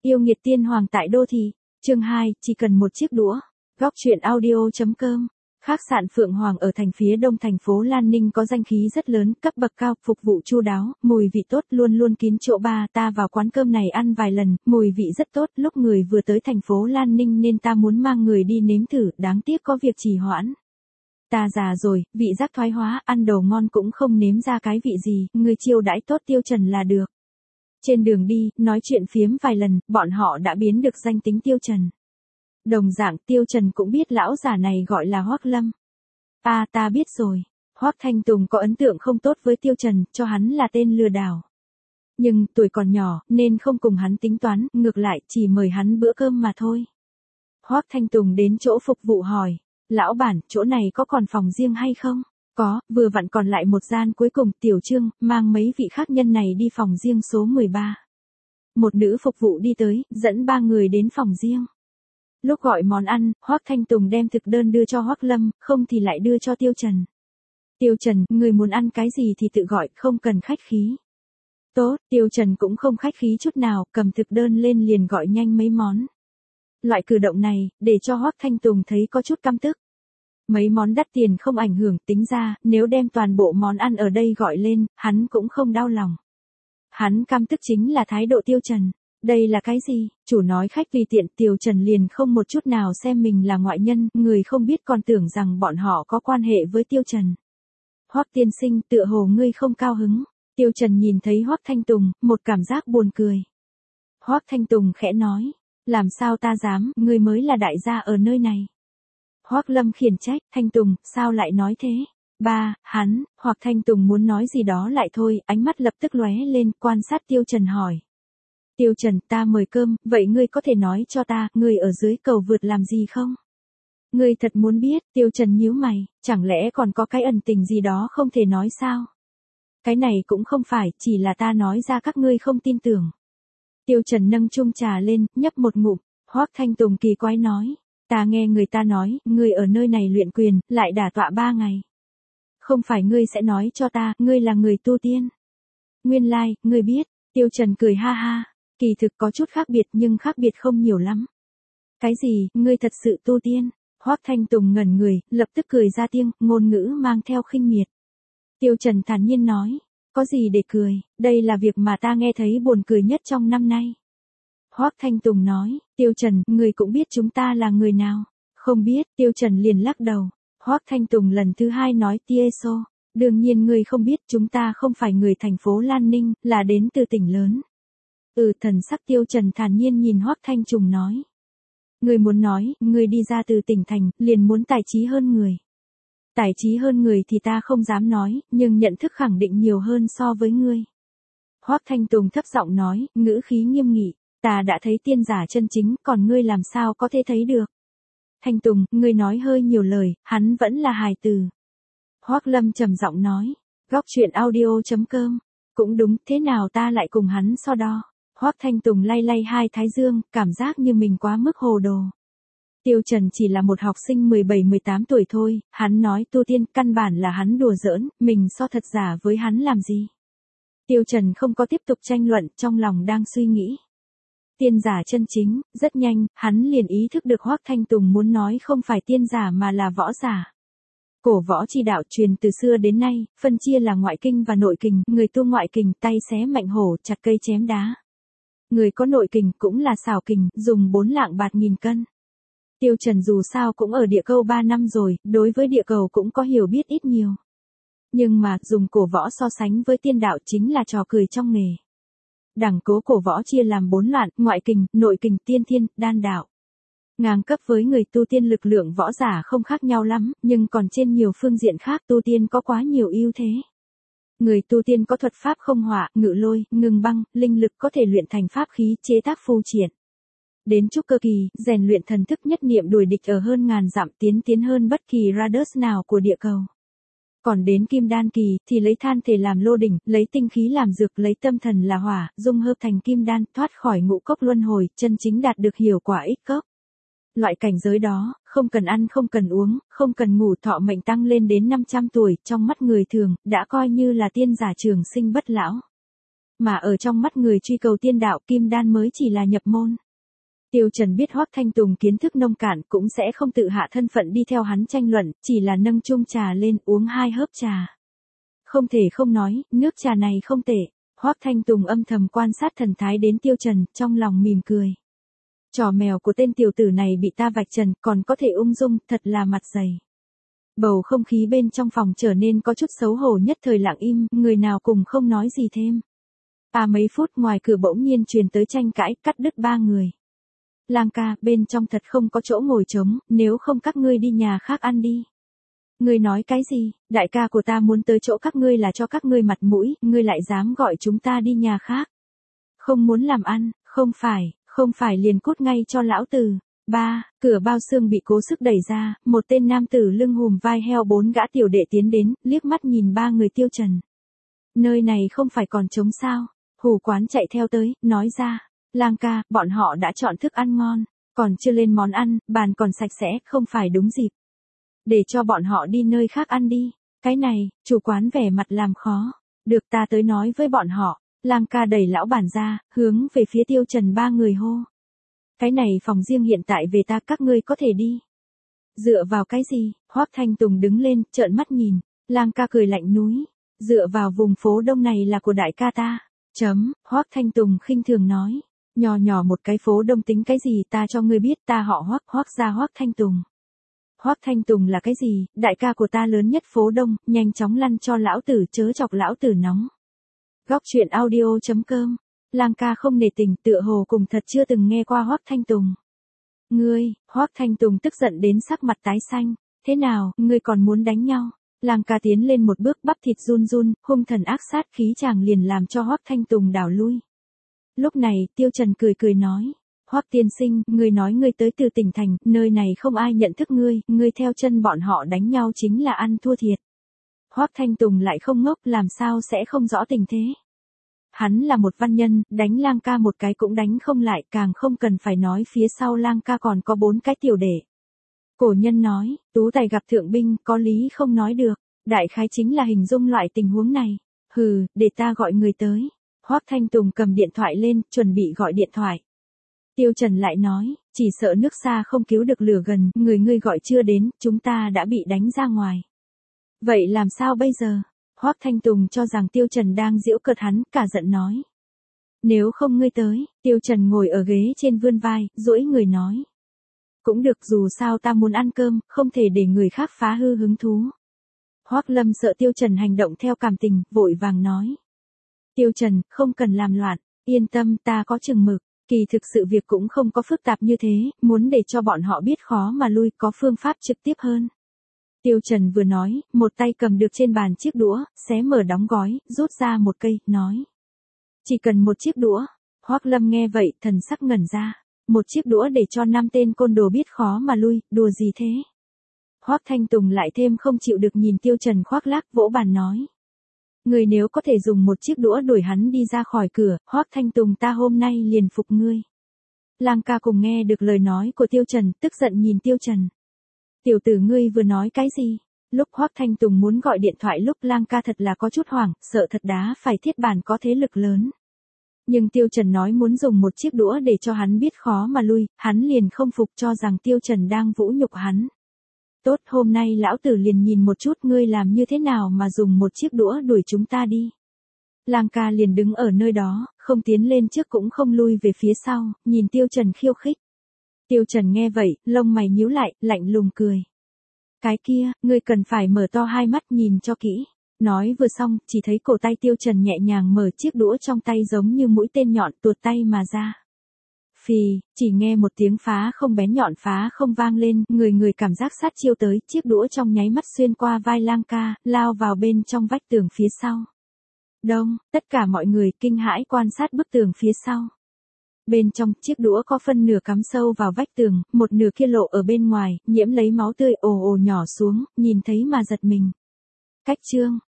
Yêu nghiệt tiên hoàng tại đô thị. Chương 2, chỉ cần một chiếc đũa. Góc truyện audio.com. Khách sạn Phượng Hoàng ở thành phía đông thành phố Lan Ninh có danh khí rất lớn, cấp bậc cao, phục vụ chu đáo, mùi vị tốt, luôn luôn kín chỗ. Ta vào quán cơm này ăn vài lần, mùi vị rất tốt, lúc người vừa tới thành phố Lan Ninh nên ta muốn mang người đi nếm thử, đáng tiếc có việc trì hoãn. Ta già rồi, vị giác thoái hóa, ăn đồ ngon cũng không nếm ra cái vị gì, người chiêu đãi tốt Tiêu Trần là được. Trên đường đi, nói chuyện phiếm vài lần, bọn họ đã biến được danh tính Tiêu Trần. Đồng dạng Tiêu Trần cũng biết lão già này gọi là Hoắc Lâm. Ta biết rồi. Hoắc Thanh Tùng có ấn tượng không tốt với Tiêu Trần, cho hắn là tên lừa đảo. Nhưng tuổi còn nhỏ nên không cùng hắn tính toán, ngược lại chỉ mời hắn bữa cơm mà thôi. Hoắc Thanh Tùng đến chỗ phục vụ hỏi, lão bản, chỗ này có còn phòng riêng hay không? Có, vừa vặn còn lại một gian cuối cùng. Tiểu Trương, mang mấy vị khách nhân này đi phòng riêng số 13. Một nữ phục vụ đi tới, dẫn 3 người đến phòng riêng. Lúc gọi món ăn, Hoắc Thanh Tùng đem thực đơn đưa cho Hoắc Lâm, không thì lại đưa cho Tiêu Trần. Tiêu Trần, người muốn ăn cái gì thì tự gọi, không cần khách khí. Tốt, Tiêu Trần cũng không khách khí chút nào, cầm thực đơn lên liền gọi nhanh mấy món. Loại cử động này, để cho Hoắc Thanh Tùng thấy có chút căm tức. Mấy món đắt tiền không ảnh hưởng, tính ra, nếu đem toàn bộ món ăn ở đây gọi lên, hắn cũng không đau lòng. Hắn căm tức chính là thái độ Tiêu Trần. Đây là cái gì? Chủ nói khách tùy tiện, Tiêu Trần liền không một chút nào xem mình là ngoại nhân, người không biết còn tưởng rằng bọn họ có quan hệ với Tiêu Trần. Hoắc tiên sinh, tựa hồ ngươi không cao hứng. Tiêu Trần nhìn thấy Hoắc Thanh Tùng, một cảm giác buồn cười. Hoắc Thanh Tùng khẽ nói, làm sao ta dám, ngươi mới là đại gia ở nơi này. Hoắc Lâm khiển trách, Thanh Tùng, sao lại nói thế? Hắn, hoặc Thanh Tùng muốn nói gì đó lại thôi, ánh mắt lập tức lóe lên, quan sát Tiêu Trần hỏi. Tiêu Trần, ta mời cơm, vậy ngươi có thể nói cho ta, ngươi ở dưới cầu vượt làm gì không? Ngươi thật muốn biết, Tiêu Trần nhíu mày, chẳng lẽ còn có cái ẩn tình gì đó không thể nói sao? Cái này cũng không phải, chỉ là ta nói ra các ngươi không tin tưởng. Tiêu Trần nâng chung trà lên, nhấp một ngụm. Hoắc Thanh Tùng kỳ quái nói, ta nghe người ta nói, ngươi ở nơi này luyện quyền, lại đả tọa 3 ngày. Không phải ngươi sẽ nói cho ta, ngươi là người tu tiên. Nguyên lai, ngươi biết. Tiêu Trần cười ha ha, kỳ thực có chút khác biệt nhưng khác biệt không nhiều lắm. Cái gì, ngươi thật sự tu tiên? Hoắc Thanh Tùng ngẩn người, lập tức cười ra tiếng, ngôn ngữ mang theo khinh miệt. Tiêu Trần thản nhiên nói, có gì để cười, đây là việc mà ta nghe thấy buồn cười nhất trong năm nay. Hoắc Thanh Tùng nói, Tiêu Trần, ngươi cũng biết chúng ta là người nào? Không biết, Tiêu Trần liền lắc đầu. Hoắc Thanh Tùng lần thứ 2 nói, Tieso, đương nhiên ngươi không biết, chúng ta không phải người thành phố Lan Ninh, là đến từ tỉnh lớn. Thần sắc Tiêu Trần thản nhiên nhìn Hoắc Thanh Tùng nói. Ngươi muốn nói, ngươi đi ra từ tỉnh thành, liền muốn tài trí hơn người. Tài trí hơn người thì ta không dám nói, nhưng nhận thức khẳng định nhiều hơn so với ngươi. Hoắc Thanh Tùng thấp giọng nói, ngữ khí nghiêm nghị, ta đã thấy tiên giả chân chính, còn ngươi làm sao có thể thấy được? Thanh Tùng, ngươi nói hơi nhiều lời, hắn vẫn là hài tử. Hoắc Lâm trầm giọng nói, góc truyện audio.com, cũng đúng, thế nào ta lại cùng hắn so đo? Hoắc Thanh Tùng lay lay hai thái dương, cảm giác như mình quá mức hồ đồ. Tiêu Trần chỉ là một học sinh 17-18 tuổi thôi, hắn nói tu tiên, căn bản là hắn đùa giỡn, mình so thật giả với hắn làm gì? Tiêu Trần không có tiếp tục tranh luận, trong lòng đang suy nghĩ. Tiên giả chân chính, rất nhanh, hắn liền ý thức được Hoắc Thanh Tùng muốn nói không phải tiên giả mà là võ giả. Cổ võ chi đạo truyền từ xưa đến nay, phân chia là ngoại kinh và nội kình, người tu ngoại kình tay xé mạnh hổ, chặt cây chém đá. Người có nội kình cũng là xảo kình, dùng 4 lạng bạt nghìn cân. Tiêu Trần dù sao cũng ở địa cầu 3 năm rồi, đối với địa cầu cũng có hiểu biết ít nhiều. Nhưng mà, dùng cổ võ so sánh với tiên đạo chính là trò cười trong nghề. Đẳng cố cổ võ chia làm 4 loạn, ngoại kình, nội kình, tiên thiên, đan đạo. Ngang cấp với người tu tiên lực lượng võ giả không khác nhau lắm, nhưng còn trên nhiều phương diện khác tu tiên có quá nhiều ưu thế. Người tu tiên có thuật pháp không hỏa, ngự lôi, ngừng băng, linh lực có thể luyện thành pháp khí, chế tác phù triển. Đến trúc cơ kỳ, rèn luyện thần thức nhất niệm đuổi địch ở hơn ngàn dặm, tiến hơn bất kỳ Rados nào của địa cầu. Còn đến kim đan kỳ, thì lấy than thể làm lô đỉnh, lấy tinh khí làm dược, lấy tâm thần là hỏa, dung hợp thành kim đan, thoát khỏi ngũ cốc luân hồi, chân chính đạt được hiệu quả ích cốc. Loại cảnh giới đó, không cần ăn không cần uống, không cần ngủ, thọ mệnh tăng lên đến 500 tuổi, trong mắt người thường, đã coi như là tiên giả trường sinh bất lão. Mà ở trong mắt người truy cầu tiên đạo, kim đan mới chỉ là nhập môn. Tiêu Trần biết Hoắc Thanh Tùng kiến thức nông cạn cũng sẽ không tự hạ thân phận đi theo hắn tranh luận, chỉ là nâng chung trà lên uống 2 hớp trà. Không thể không nói, nước trà này không tệ. Hoắc Thanh Tùng âm thầm quan sát thần thái đến Tiêu Trần, trong lòng mỉm cười. Trò mèo của tên tiểu tử này bị ta vạch trần, còn có thể ung dung, thật là mặt dày. Bầu không khí bên trong phòng trở nên có chút xấu hổ, nhất thời lặng im, người nào cùng không nói gì thêm. Mấy phút ngoài cửa bỗng nhiên truyền tới tranh cãi, cắt đứt 3 người. Lang ca, bên trong thật không có chỗ ngồi trống, nếu không các ngươi đi nhà khác ăn đi. Ngươi nói cái gì, đại ca của ta muốn tới chỗ các ngươi là cho các ngươi mặt mũi, ngươi lại dám gọi chúng ta đi nhà khác. Không muốn làm ăn, không phải liền cút ngay cho lão tử. Cửa bao xương bị cố sức đẩy ra, một tên nam tử lưng hùm vai heo 4 gã tiểu đệ tiến đến, liếc mắt nhìn 3 người Tiêu Trần. Nơi này không phải còn trống sao? Hủ Quán chạy theo tới, nói ra, Lang ca, bọn họ đã chọn thức ăn ngon, còn chưa lên món ăn, bàn còn sạch sẽ, không phải đúng dịp. Để cho bọn họ đi nơi khác ăn đi. Cái này, chủ quán vẻ mặt làm khó. Được, ta tới nói với bọn họ. Lang ca đẩy lão bản ra, hướng về phía Tiêu Trần 3 người hô. Cái này phòng riêng hiện tại về ta, các ngươi có thể đi. Dựa vào cái gì? Hoắc Thanh Tùng đứng lên, trợn mắt nhìn. Lang ca cười lạnh núi. Dựa vào vùng phố đông này là của đại ca ta. Hoắc Thanh Tùng khinh thường nói. Nhỏ một cái phố đông tính cái gì, ta cho ngươi biết, ta họ Hoắc, Hoắc gia Hoắc Thanh Tùng. Hoắc Thanh Tùng là cái gì, đại ca của ta lớn nhất phố đông, nhanh chóng lăn cho lão tử, chớ chọc lão tử nóng. Góc truyện audio.com. Lang ca không nể tình, tựa hồ cùng thật chưa từng nghe qua Hoắc Thanh Tùng. Hoắc Thanh Tùng tức giận đến sắc mặt tái xanh. Thế nào, ngươi còn muốn đánh nhau? Lang ca tiến lên một bước, bắp thịt run run, hung thần ác sát khí chàng liền làm cho Hoắc Thanh Tùng đảo lui. Lúc này, Tiêu Trần cười nói. Hoắc tiên sinh, ngươi nói ngươi tới từ tỉnh thành, nơi này không ai nhận thức ngươi theo chân bọn họ đánh nhau chính là ăn thua thiệt. Hoắc Thanh Tùng lại không ngốc, làm sao sẽ không rõ tình thế. Hắn là một văn nhân, đánh Lang ca một cái cũng đánh không lại, càng không cần phải nói phía sau Lang ca còn có 4 cái tiểu đệ. Cổ nhân nói, tú tài gặp thượng binh, có lý không nói được, đại khái chính là hình dung loại tình huống này. Để ta gọi người tới. Hoắc Thanh Tùng cầm điện thoại lên, chuẩn bị gọi điện thoại. Tiêu Trần lại nói, chỉ sợ nước xa không cứu được lửa gần, ngươi gọi chưa đến, chúng ta đã bị đánh ra ngoài. Vậy làm sao bây giờ? Hoắc Thanh Tùng cho rằng Tiêu Trần đang giễu cợt hắn, cả giận nói. Nếu không ngươi tới, Tiêu Trần ngồi ở ghế trên vươn vai, duỗi người nói. Cũng được, dù sao ta muốn ăn cơm, không thể để người khác phá hư hứng thú. Hoắc Lâm sợ Tiêu Trần hành động theo cảm tình, vội vàng nói. Tiêu Trần, không cần làm loạn, yên tâm, ta có chừng mực. Kỳ thực sự việc cũng không có phức tạp như thế, muốn để cho bọn họ biết khó mà lui, có phương pháp trực tiếp hơn. Tiêu Trần vừa nói, một tay cầm được trên bàn chiếc đũa, xé mở đóng gói, rút ra một cây, nói. Chỉ cần một chiếc đũa. Hoắc Lâm nghe vậy, thần sắc ngẩn ra. Một chiếc đũa để cho 5 tên côn đồ biết khó mà lui, đùa gì thế? Hoắc Thanh Tùng lại thêm không chịu được nhìn Tiêu Trần khoác lác, vỗ bàn nói. Ngươi nếu có thể dùng một chiếc đũa đuổi hắn đi ra khỏi cửa, Hoắc Thanh Tùng ta hôm nay liền phục ngươi. Lang ca cùng nghe được lời nói của Tiêu Trần, tức giận nhìn Tiêu Trần. Tiểu tử ngươi vừa nói cái gì? Lúc Hoắc Thanh Tùng muốn gọi điện thoại lúc Lang ca thật là có chút hoảng, sợ thật đá phải thiết bản có thế lực lớn. Nhưng Tiêu Trần nói muốn dùng một chiếc đũa để cho hắn biết khó mà lui, hắn liền không phục, cho rằng Tiêu Trần đang vũ nhục hắn. Tốt, hôm nay lão tử liền nhìn một chút ngươi làm như thế nào mà dùng một chiếc đũa đuổi chúng ta đi. Lang ca liền đứng ở nơi đó, không tiến lên trước cũng không lui về phía sau, nhìn Tiêu Trần khiêu khích. Tiêu Trần nghe vậy, lông mày nhíu lại, lạnh lùng cười. Cái kia, ngươi cần phải mở to hai mắt nhìn cho kỹ. Nói vừa xong, chỉ thấy cổ tay Tiêu Trần nhẹ nhàng mở chiếc đũa trong tay giống như mũi tên nhọn tuột tay mà ra. Phì, chỉ nghe một tiếng phá không bén nhọn phá không vang lên, người cảm giác sát chiêu tới, chiếc đũa trong nháy mắt xuyên qua vai Lang ca, lao vào bên trong vách tường phía sau. Đông, tất cả mọi người kinh hãi quan sát bức tường phía sau. Bên trong, chiếc đũa có phân nửa cắm sâu vào vách tường, một nửa kia lộ ở bên ngoài, nhiễm lấy máu tươi ồ ồ nhỏ xuống, nhìn thấy mà giật mình. Cách chương,